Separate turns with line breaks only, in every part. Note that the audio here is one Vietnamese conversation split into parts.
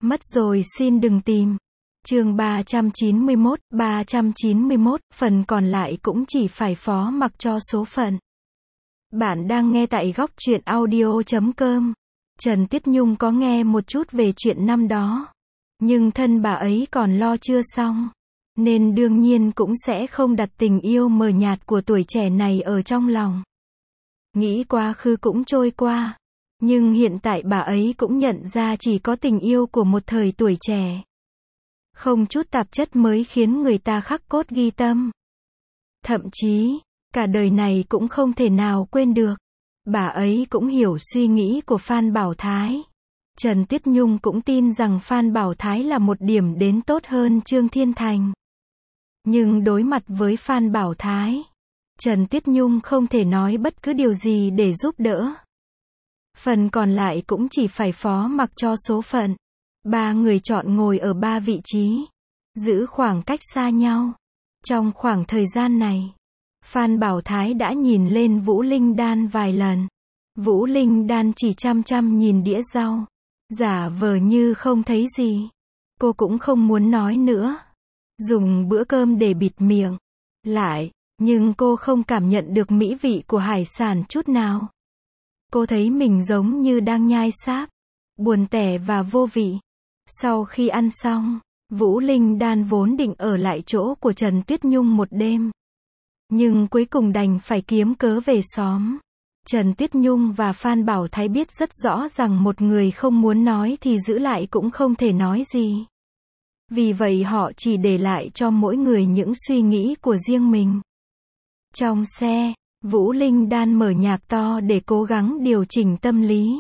Mất rồi xin đừng tìm. Chương 391, phần còn lại cũng chỉ phải phó mặc cho số phận. Bạn đang nghe tại góc truyện audio.com. Trần Tuyết Nhung có nghe một chút về chuyện năm đó, nhưng thân bà ấy còn lo chưa xong, nên đương nhiên cũng sẽ không đặt tình yêu mờ nhạt của tuổi trẻ này ở trong lòng. Nghĩ quá khứ cũng trôi qua, nhưng hiện tại bà ấy cũng nhận ra chỉ có tình yêu của một thời tuổi trẻ, không chút tạp chất mới khiến người ta khắc cốt ghi tâm. Thậm chí, cả đời này cũng không thể nào quên được. Bà ấy cũng hiểu suy nghĩ của Phan Bảo Thái. Trần Tuyết Nhung cũng tin rằng Phan Bảo Thái là một điểm đến tốt hơn Trương Thiên Thành. Nhưng đối mặt với Phan Bảo Thái, Trần Tuyết Nhung không thể nói bất cứ điều gì để giúp đỡ. Phần còn lại cũng chỉ phải phó mặc cho số phận. Ba người chọn ngồi ở ba vị trí, giữ khoảng cách xa nhau. Trong khoảng thời gian này, Phan Bảo Thái đã nhìn lên Vũ Linh Đan vài lần. Vũ Linh Đan chỉ chăm chăm nhìn đĩa rau, giả vờ như không thấy gì. Cô cũng không muốn nói nữa, dùng bữa cơm để bịt miệng lại, nhưng cô không cảm nhận được mỹ vị của hải sản chút nào. Cô thấy mình giống như đang nhai sáp, buồn tẻ và vô vị. Sau khi ăn xong, Vũ Linh Đan vốn định ở lại chỗ của Trần Tuyết Nhung một đêm, nhưng cuối cùng đành phải kiếm cớ về xóm. Trần Tuyết Nhung và Phan Bảo Thái biết rất rõ rằng một người không muốn nói thì giữ lại cũng không thể nói gì. Vì vậy họ chỉ để lại cho mỗi người những suy nghĩ của riêng mình. Trong xe, Vũ Linh Đan mở nhạc to để cố gắng điều chỉnh tâm lý.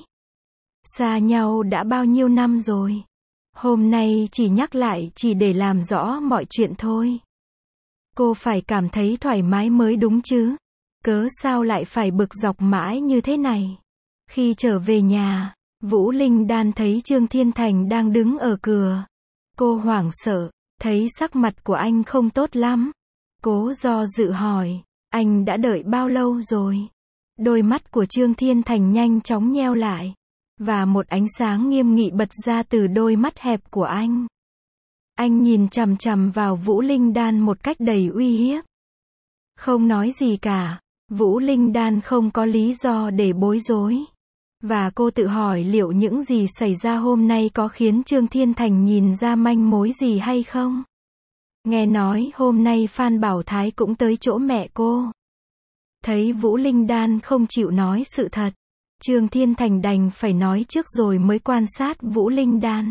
Xa nhau đã bao nhiêu năm rồi. Hôm nay chỉ nhắc lại chỉ để làm rõ mọi chuyện thôi. Cô phải cảm thấy thoải mái mới đúng chứ. Cớ sao lại phải bực dọc mãi như thế này. Khi trở về nhà, Vũ Linh Đan thấy Trương Thiên Thành đang đứng ở cửa. Cô hoảng sợ, thấy sắc mặt của anh không tốt lắm. Cố do dự hỏi, anh đã đợi bao lâu rồi? Đôi mắt của Trương Thiên Thành nhanh chóng nheo lại, và một ánh sáng nghiêm nghị bật ra từ đôi mắt hẹp của anh. Anh nhìn chằm chằm vào Vũ Linh Đan một cách đầy uy hiếp. Không nói gì cả, Vũ Linh Đan không có lý do để bối rối. Và cô tự hỏi liệu những gì xảy ra hôm nay có khiến Trương Thiên Thành nhìn ra manh mối gì hay không? Nghe nói hôm nay Phan Bảo Thái cũng tới chỗ mẹ cô. Thấy Vũ Linh Đan không chịu nói sự thật, Trương Thiên Thành đành phải nói trước rồi mới quan sát Vũ Linh Đan.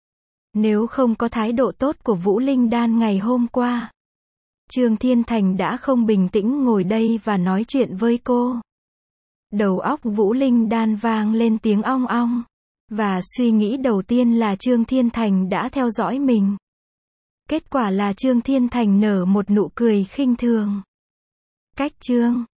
Nếu không có thái độ tốt của Vũ Linh Đan ngày hôm qua, Trương Thiên Thành đã không bình tĩnh ngồi đây và nói chuyện với cô. Đầu óc Vũ Linh Đan vang lên tiếng ong ong, và suy nghĩ đầu tiên là Trương Thiên Thành đã theo dõi mình. Kết quả là Trương Thiên Thành nở một nụ cười khinh thường. Cách Trương